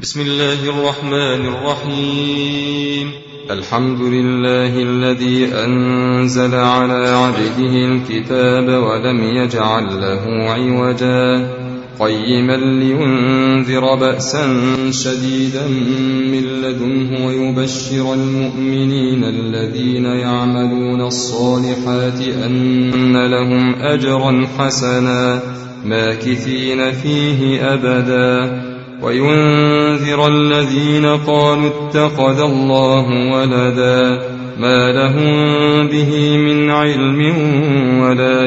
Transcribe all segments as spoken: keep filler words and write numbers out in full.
بسم الله الرحمن الرحيم. الحمد لله الذي أنزل على عبده الكتاب ولم يجعل له عوجا قيما لينذر بأسا شديدا من لدنه ويبشر المؤمنين الذين يعملون الصالحات أن لهم أجرا حسنا ماكثين فيه أبدا وينذر الذين قالوا اتخذ الله ولدا ما لهم به من علم ولا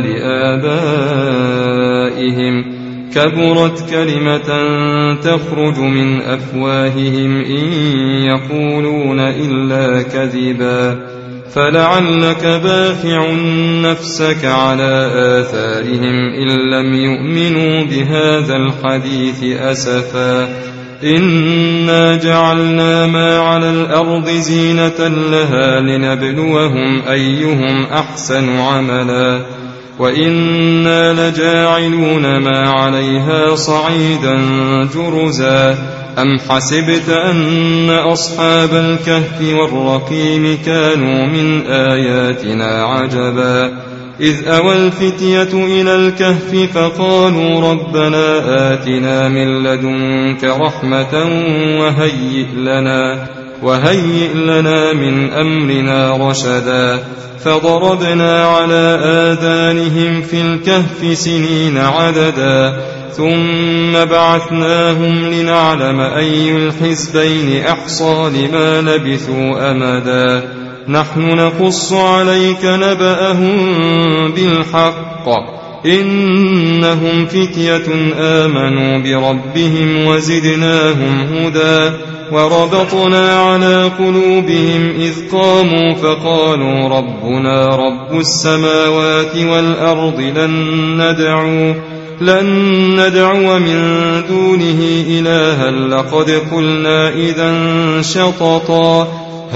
لآبائهم كبرت كلمة تخرج من أفواههم إن يقولون إلا كذبا فلعلك باخع نفسك على آثارهم إن لم يؤمنوا بهذا الحديث أسفا إنا جعلنا ما على الأرض زينة لها لنبلوهم أيهم أحسن عملا وإنا لجاعلون ما عليها صعيدا جرزا أم حسبت أن أصحاب الكهف والرقيم كانوا من آياتنا عجبا إذ أوى الفتية إلى الكهف فقالوا ربنا آتنا من لدنك رحمة وهيئ لنا, وهيئ لنا من أمرنا رشدا فضربنا على آذانهم في الكهف سنين عددا ثم بعثناهم لنعلم أي الحزبين أحصى لما لبثوا أمدا نحن نقص عليك نبأهم بالحق إنهم فتية آمنوا بربهم وزدناهم هدى وربطنا على قلوبهم إذ قاموا فقالوا ربنا رب السماوات والأرض لن ندعو لن ندعو من دونه إلها لقد قلنا إذا شططا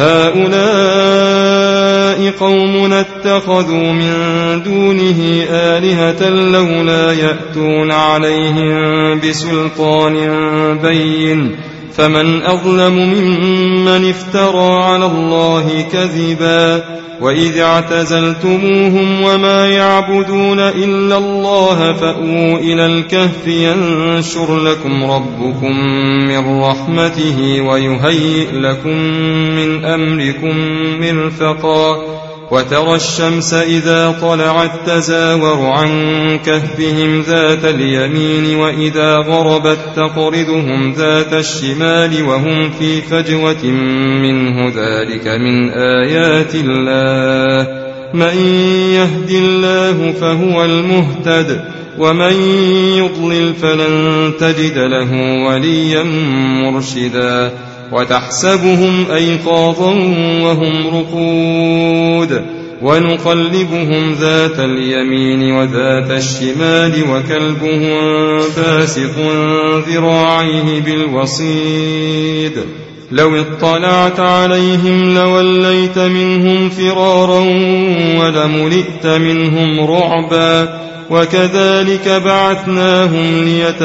هؤلاء قومنا اتخذوا من دونه آلهة لولا يأتون عليهم بسلطان بين فمن أظلم ممن افترى على الله كذبا وإذ اعتزلتموهم وما يعبدون إلا الله فأووا إلى الكهف ينشر لكم ربكم من رحمته ويهيئ لكم من أمركم مرفقا وترى الشمس إذا طلعت تزاور عن كهفهم ذات اليمين وإذا غربت تقرضهم ذات الشمال وهم في فجوة منه ذلك من آيات الله من يهد الله فهو المهتد ومن يضلل فلن تجد له وليا مرشدا وتحسبهم أيقاظا وهم رقود ونقلبهم ذات اليمين وذات الشمال وكلبهم باسط ذراعيه بالوصيد لو اطلعت عليهم لوليت منهم فرارا ولملئت منهم رعبا وكذلك بعثناهم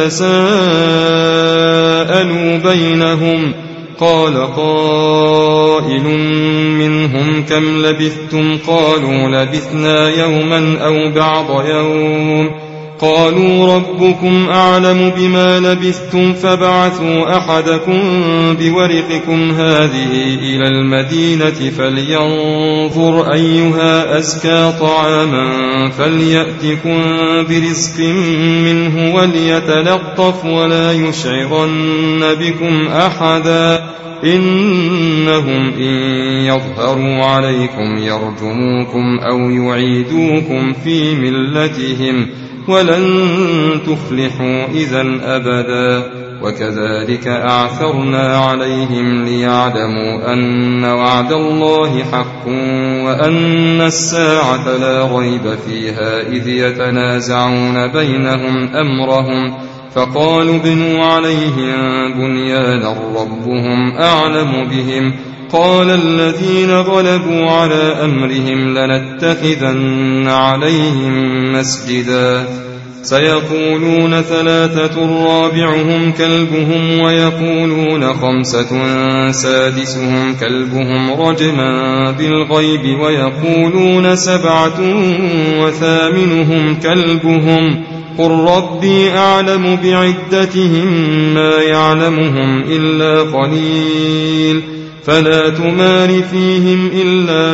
ليتساءلوا بينهم قال قائل منهم كم لبثتم قالوا لبثنا يوما أو بعض يوم قالوا ربكم أعلم بما لبثتم فابعثوا أحدكم بورقكم هذه إلى المدينة فلينظر أيها أزكى طعاما فليأتكم برزق منه وليتلطف ولا يشعرن بكم أحدا إنهم إن يظهروا عليكم يرجموكم أو يعيدوكم في ملتهم ولن تفلحوا إذا أبدا وكذلك أعثرنا عليهم ليعلموا أن وعد الله حق وأن الساعة لا ريب فيها إذ يتنازعون بينهم أمرهم فقالوا ابنوا عليهم بنيانا ربهم أعلم بهم قال الذين غلبوا على أمرهم لنتخذن عليهم مسجدا سيقولون ثلاثة رابعهم كلبهم ويقولون خمسة سادسهم كلبهم رجما بالغيب ويقولون سبعة وثامنهم كلبهم قل ربي أعلم بعدتهم ما يعلمهم إلا قليل فلا تمار فيهم إلا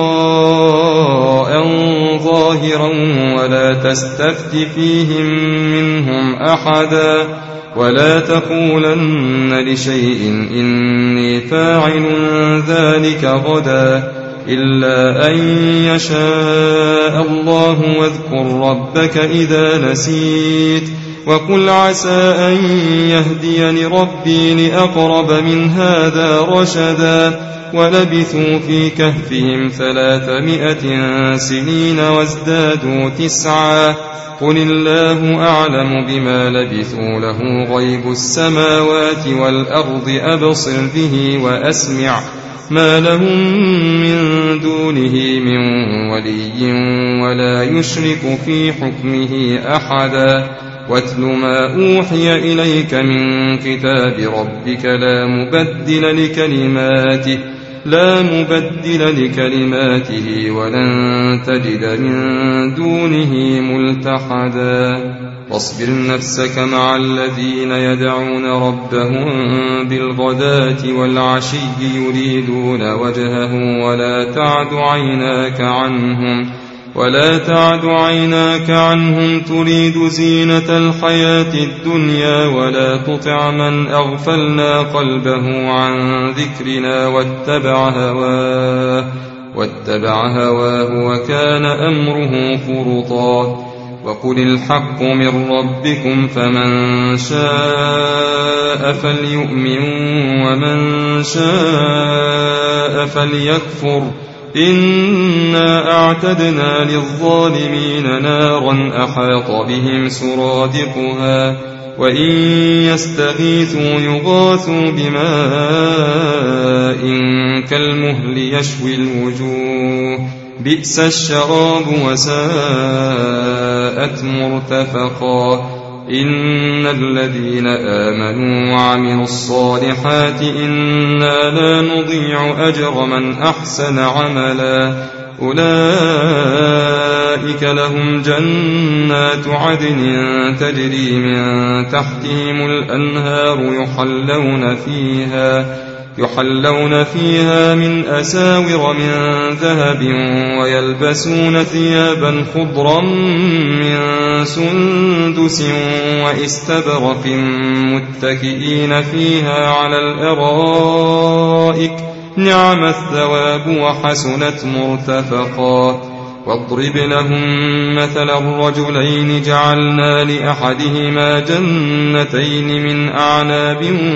مراء ظاهرا ولا تستفت فيهم منهم أحدا ولا تقولن لشيء إني فاعل ذلك غدا إلا أن يشاء الله واذكر ربك إذا نسيت وقل عسى أن يهديني ربي لأقرب من هذا رشدا ولبثوا في كهفهم ثلاثمائة سنين وازدادوا تسعا قل الله أعلم بما لبثوا له غيب السماوات والأرض أبصر به وأسمع ما لهم من دونه من ولي ولا يشرك في حكمه أحدا واتل ما أوحي إليك من كتاب ربك لا مبدل لكلماته لا مبدل لكلماته ولن تجد من دونه ملتحدا واصبر نفسك مع الذين يدعون ربهم بالغداة والعشي يريدون وجهه ولا تعد عيناك عنهم ولا تعد عيناك عنهم تريد زينة الحياة الدنيا ولا تطع من أغفلنا قلبه عن ذكرنا واتبع هواه واتبع هواه وكان أمره فرطا وقل الحق من ربكم فمن شاء فليؤمن ومن شاء فليكفر إنا أعتدنا للظالمين نارا أحاط بهم سرادقها وإن يستغيثوا يغاثوا بماء كالمهل يشوي الوجوه بئس الشراب وساءت مرتفقا إن الذين آمنوا وعملوا الصالحات إنا لا نضيع أجر من أحسن عملا أولئك لهم جنات عدن تجري من تحتهم الأنهار يحلون فيها يحلون فيها من أساور من ذهب ويلبسون ثيابا خضرا من سندس واستبرق متكئين فيها على الأرائك نعم الثواب وحسنت مرتفقا واضرب لهم مثل الرجلين جعلنا لأحدهما جنتين من أعناب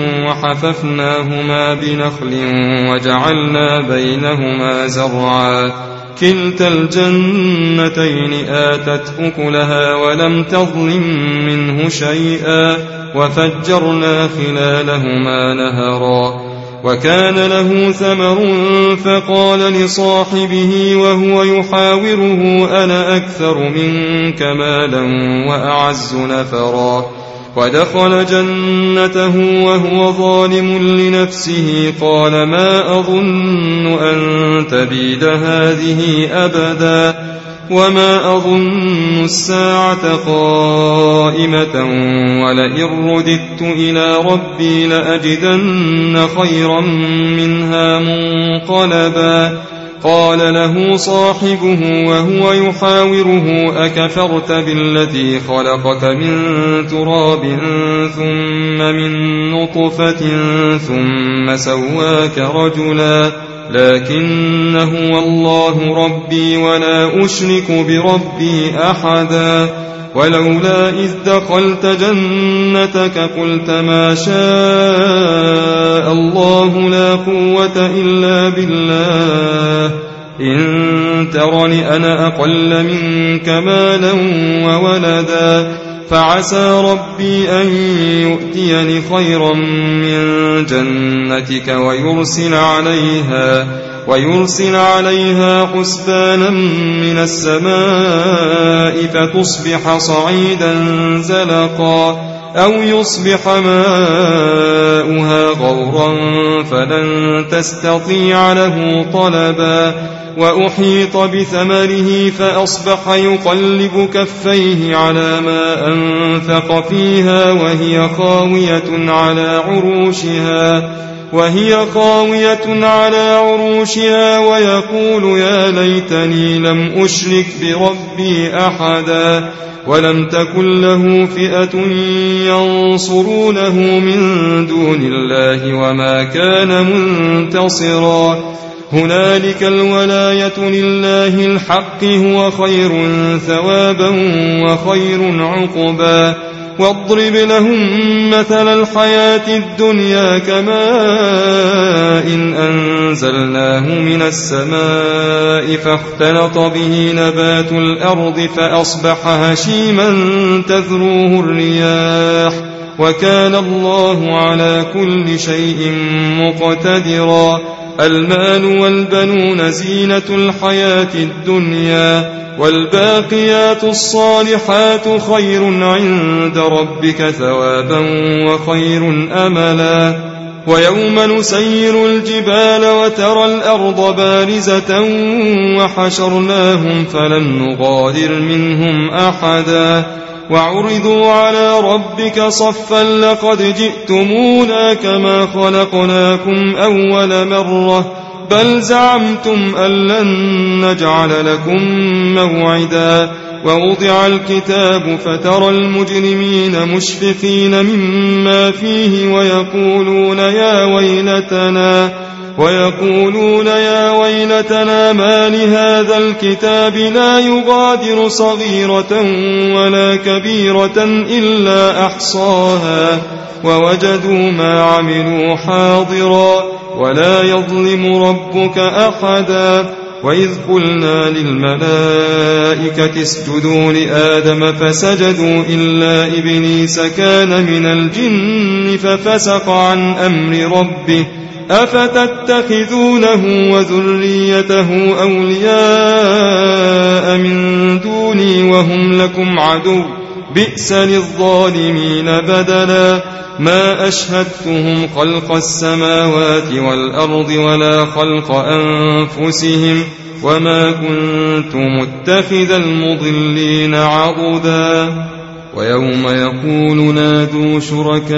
وحففناهما بنخل وجعلنا بينهما زرعا كلتا الجنتين آتت أكلها ولم تظلم منه شيئا وفجرنا خلالهما نهرا وكان له ثمر فقال لصاحبه وهو يحاوره أنا أكثر منك مالا وأعز نفرا ودخل جنته وهو ظالم لنفسه قال ما أظن أن تبيد هذه أبدا وما أظن الساعة قائمة ولئن رددت إلى ربي لأجدن خيرا منها منقلبا قال له صاحبه وهو يحاوره أكفرت بالذي خلقك من تراب ثم من نطفة ثم سواك رجلا لكن هو الله ربي ولا أشرك بربي أحدا ولولا إذ دخلت جنتك قلت ما شاء الله لا قوة إلا بالله إن ترني أنا أقل منك مالا وولدا فعسى ربي أن يؤتيني خيرا من جنتك ويرسل عليها ويرسل عليها حسبانا من السماء فتصبح صعيدا زلقا أو يصبح ماؤها غورا فلن تستطيع له طلبا وأحيط بثمره فأصبح يقلب كفيه على ما أنفق فيها وهي خاوية على عروشها وهي خاوية على عروشها ويقول يا ليتني لم أشرك بربي أحدا ولم تكن له فئة ينصرونه من دون الله وما كان منتصرا هنالك الولاية لله الحق هو خير ثوابا وخير عقبا واضرب لهم مثل الحياة الدنيا كماء إن أنزلناه من السماء فاختلط به نبات الأرض فأصبح هشيما تذروه الرياح وكان الله على كل شيء مقتدرا المال والبنون زينة الحياة الدنيا والباقيات الصالحات خير عند ربك ثوابا وخير أملا ويوم نسير الجبال وترى الأرض بارزة وحشرناهم فلم نغادر منهم أحدا وعرضوا على ربك صفا لقد جئتمونا كما خلقناكم أول مرة بل زعمتم أن لن نجعل لكم موعدا ووضع الكتاب فترى المجرمين مشفقين مما فيه ويقولون يا ويلتنا ويقولون يا ويلتنا ما لهذا الكتاب لا يغادر صغيرة ولا كبيرة إلا أحصاها ووجدوا ما عملوا حاضرا ولا يظلم ربك أحدا وإذ قلنا للملائكة اسجدوا لآدم فسجدوا إلا إبليس كان من الجن ففسق عن أمر ربه أفتتخذونه وذريته أولياء من دوني وهم لكم عدو بئس للظالمين بدلا ما أشهدتهم خلق السماوات والأرض ولا خلق أنفسهم وما كنت متخذ المضلين عضدا ويوم يقول نادوا شركائي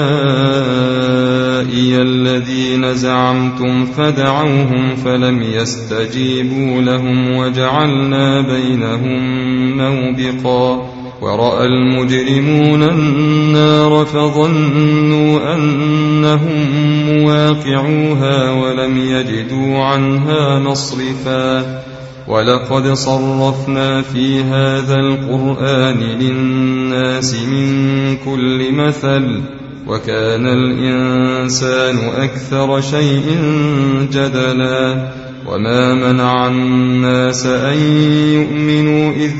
الذين زعمتم فدعوهم فلم يستجيبوا لهم وجعلنا بينهم موبقا ورأى المجرمون النار فظنوا أنهم مواقعوها ولم يجدوا عنها مصرفا ولقد صرفنا في هذا القرآن للناس من كل مثل وكان الإنسان أكثر شيء جدلا وما منع الناس أن يؤمنوا إذ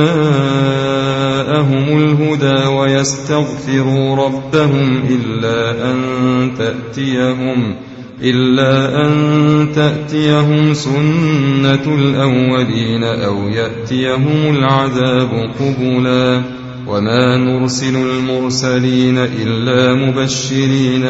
جاءهم الهدى ويستغفروا ربهم إلا أن تأتيهم إلا أن تأتيهم سنة الأولين أو يأتيهم العذاب قبلا وما نرسل المرسلين إلا مبشرين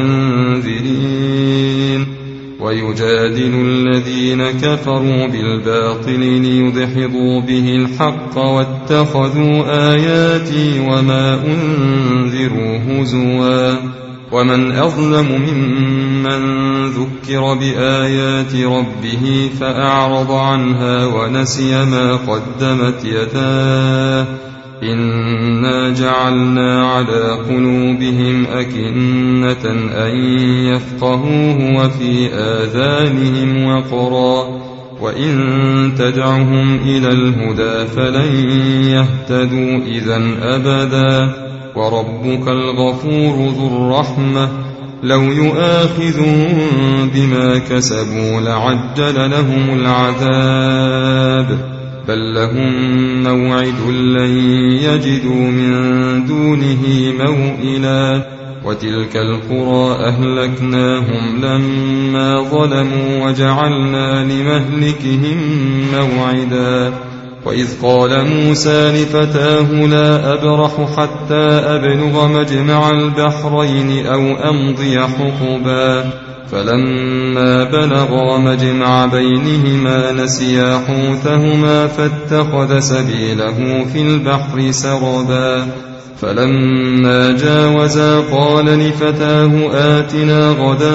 ومنذرين ويجادل الذين كفروا بالباطل ليدحضوا به الحق واتخذوا آياتي وما أنذروا هزوا ومن أظلم ممن ذكر بآيات ربه فأعرض عنها ونسي ما قدمت يداه إنا جعلنا على قلوبهم أكنة أن يفقهوه وفي آذانهم وقرا وإن تدعهم إلى الهدى فلن يهتدوا إذن أبدا وربك الغفور ذو الرحمة لو يؤاخذهم بما كسبوا لعجل لهم العذاب بل لهم موعد لن يجدوا من دونه موئلا وتلك القرى أهلكناهم لما ظلموا وجعلنا لمهلكهم موعدا وإذ قال موسى لفتاه لا أبرح حتى أبلغ مجمع البحرين أو أمضي حقبا فلما بلغا مجمع بينهما نسيا حوتهما فاتخذ سبيله في البحر سربا فلما جاوزا قال لفتاه آتنا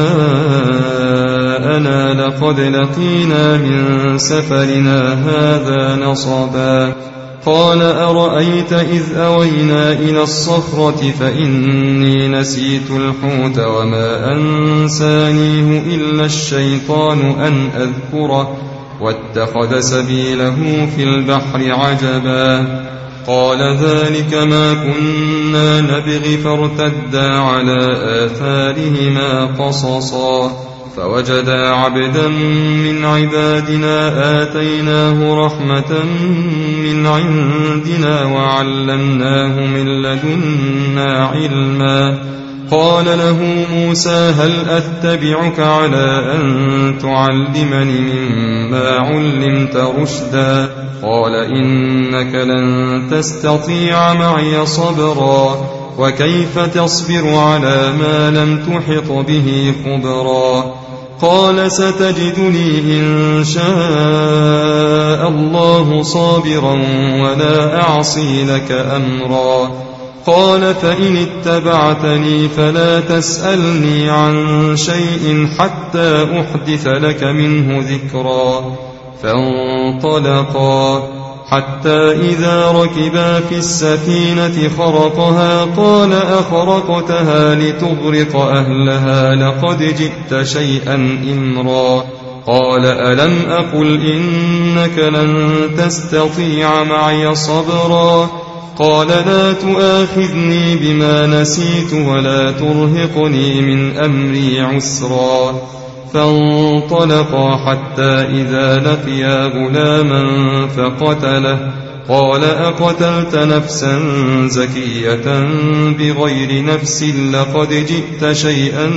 غداءنا لقد لقينا من سفرنا هذا نصبا قال أرأيت إذ أوينا إلى الصخرة فإني نسيت الحوت وما أنسانيه إلا الشيطان أن أذكره واتخذ سبيله في البحر عجبا قال ذلك ما كنا نبغي فارتدا على آثارهما قصصا فوجدا عبدا من عبادنا آتيناه رحمة من عندنا وعلمناه من لدنا علما قال له موسى هل أتبعك على أن تعلمني مما علمت رشدا قال إنك لن تستطيع معي صبرا وكيف تصبر على ما لم تحط به خبرا قال ستجدني إن شاء الله صابرا ولا أعصي لك أمرا قال فإن اتبعتني فلا تسألني عن شيء حتى أحدث لك منه ذكرا فانطلقا حتى إذا ركبا في السفينة خرقها قال أخرقتها لتغرق أهلها لقد جئت شيئا إمرا قال ألم أقل إنك لن تستطيع معي صبرا قال لا تؤاخذني بما نسيت ولا ترهقني من أمري عسرا فانطلقا حتى إذا لقيا غلاما فقتله قال أقتلت نفسا زكية بغير نفس لقد جئت شيئا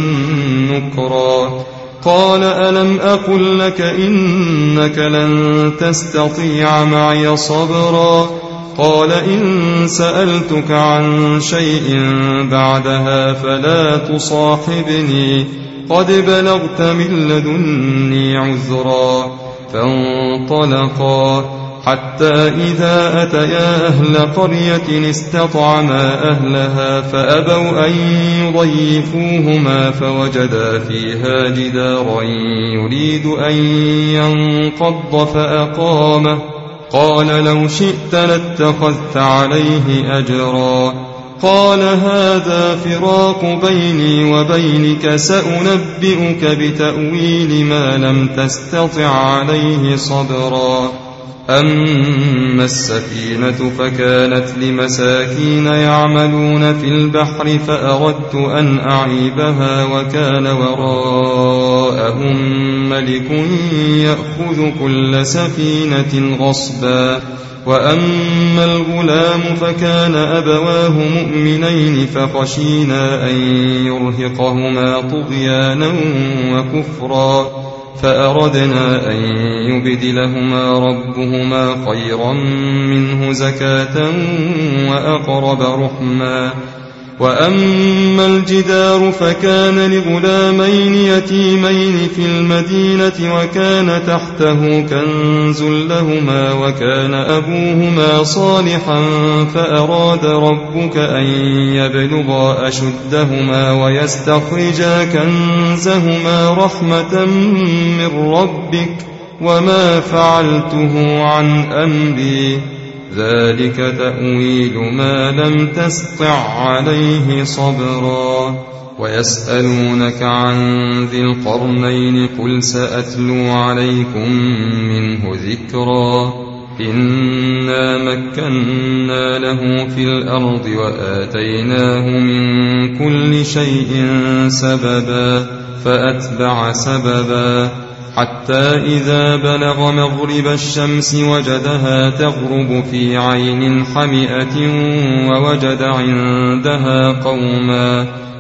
نكرا قال ألم أقل لك إنك لن تستطيع معي صبرا قال إن سألتك عن شيء بعدها فلا تصاحبني قد بلغت من لدني عذرا فانطلقا حتى إذا أتيا أهل قرية استطعما أهلها فأبوا أن يضيفوهما فوجدا فيها جدارا يريد أن ينقض فأقامه قال لو شئت لاتخذت عليه أجرا قال هذا فراق بيني وبينك سأنبئك بتأويل ما لم تستطع عليه صبرا أما السفينة فكانت لمساكين يعملون في البحر فأردت أن أعيبها وكان وراءهم ملك يأخذ كل سفينة غصبا وأما الغلام فكان أبواه مؤمنين فخشينا أن يرهقهما طغيانا وكفرا فأردنا أن يبدلهما ربهما خيرا منه زكاة وأقرب رحما وأما الجدار فكان لغلامين يتيمين في المدينة وكان تحته كنز لهما وكان أبوهما صالحا فأراد ربك أن يبلغا أشدهما ويستخرجا كنزهما رحمة من ربك وما فعلته عن أمري ذلك تأويل ما لم تسطع عليه صبرا ويسألونك عن ذي القرنين قل سأتلو عليكم منه ذكرا إنا مكنا له في الأرض وآتيناه من كل شيء سببا فأتبع سببا حتى إذا بلغ مغرب الشمس وجدها تغرب في عين حمئة ووجد عندها قوما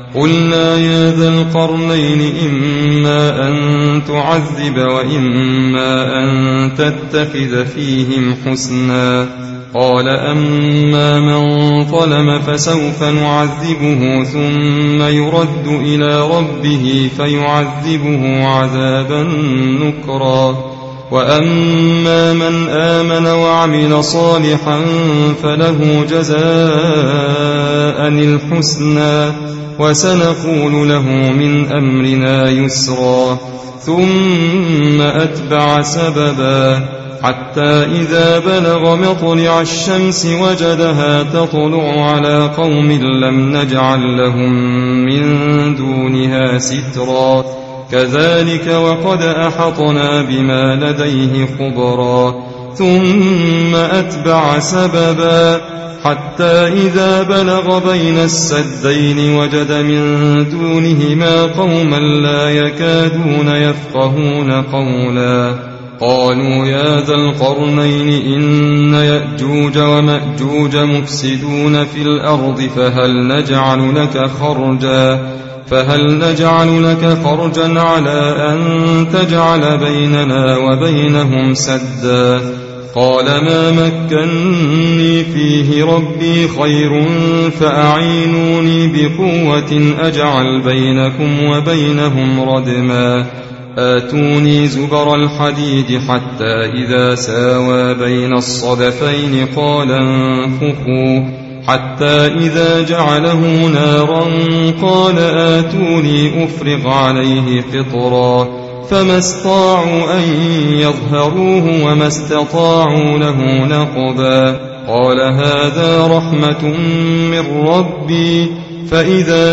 قلنا يا ذا القرنين إما أن تعذب وإما أن تتخذ فيهم حسنا قال أما من ظلم فسوف نعذبه ثم يرد إلى ربه فيعذبه عذابا نكرا وأما من آمن وعمل صالحا فله جزاء الحسنى وسنقول له من أمرنا يسرا ثم أتبع سببا حتى إذا بلغ مطلع الشمس وجدها تطلع على قوم لم نجعل لهم من دونها سترا كذلك وقد أحطنا بما لديه خبرا ثم أتبع سببا حتى إذا بلغ بين السدين وجد من دونهما قوما لا يكادون يفقهون قولا قالوا يا ذا القرنين إن يأجوج ومأجوج مفسدون في الأرض فهل نجعل لك خرجا فهل نجعل لك خرجا على أن تجعل بيننا وبينهم سدا قال ما مكني فيه ربي خير فأعينوني بقوة أجعل بينكم وبينهم ردما آتوني زبر الحديد حتى إذا ساوى بين الصدفين قال انفخوا حتى إذا جعله نارا قال آتوني أفرغ عليه قطرا فما استطاعوا أن يظهروه وما استطاعوا له نقبا قال هذا رحمة من ربي فإذا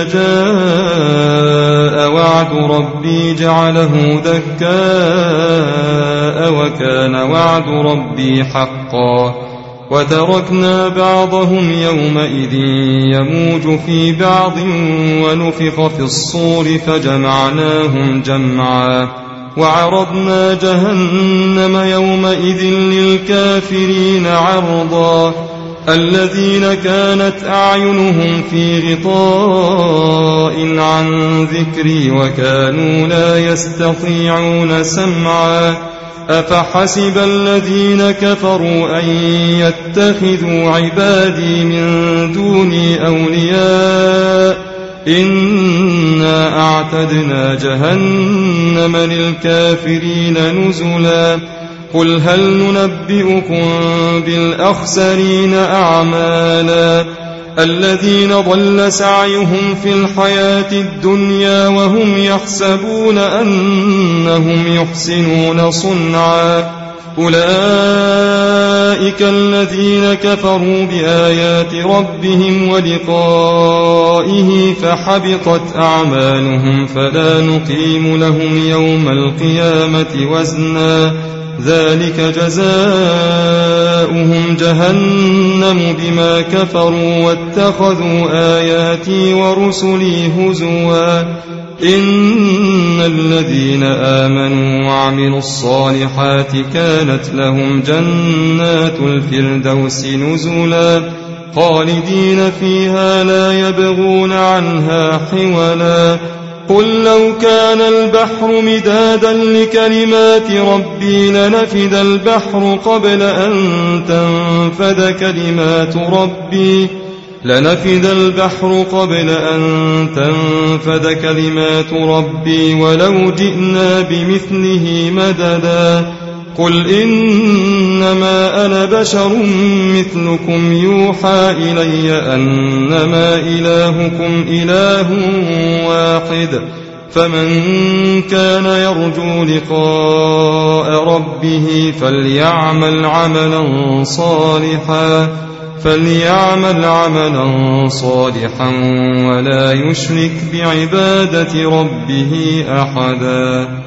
جاء وعد ربي جعله دكاء وكان وعد ربي حقا وتركنا بعضهم يومئذ يموج في بعض ونفخ في الصور فجمعناهم جمعا وعرضنا جهنم يومئذ للكافرين عرضا الذين كانت أعينهم في غطاء عن ذكري وكانوا لا يستطيعون سمعا أفحسب الذين كفروا أن يتخذوا عبادي من دوني أولياء إنا أعتدنا جهنم للكافرين نزلا قل هل ننبئكم بالأخسرين أعمالا الذين ضل سعيهم في الحياة الدنيا وهم يحسبون أنهم يحسنون صنعا أولئك الذين كفروا بآيات ربهم ولقائه فحبطت أعمالهم فلا نقيم لهم يوم القيامة وزنا ذلك جزاؤهم جهنم بما كفروا واتخذوا آياتي ورسلي هزوا إن الذين آمنوا وعملوا الصالحات كانت لهم جنات الفردوس نزلا خالدين فيها لا يبغون عنها حولا قل لو كان البحر مدادا لكلمات ربي لنفد البحر قبل أن تنفد كلمات ربي لنفد البحر قبل أن تنفد كلمات ربي ولو جئنا بمثله مددا قل إنما أنا بشر مثلكم يوحى إلي أنما إلهكم إله واحد فمن كان يرجو لقاء ربه فليعمل عملا صالحا فليعمل عملا صالحا ولا يشرك بعبادة ربه أحدا.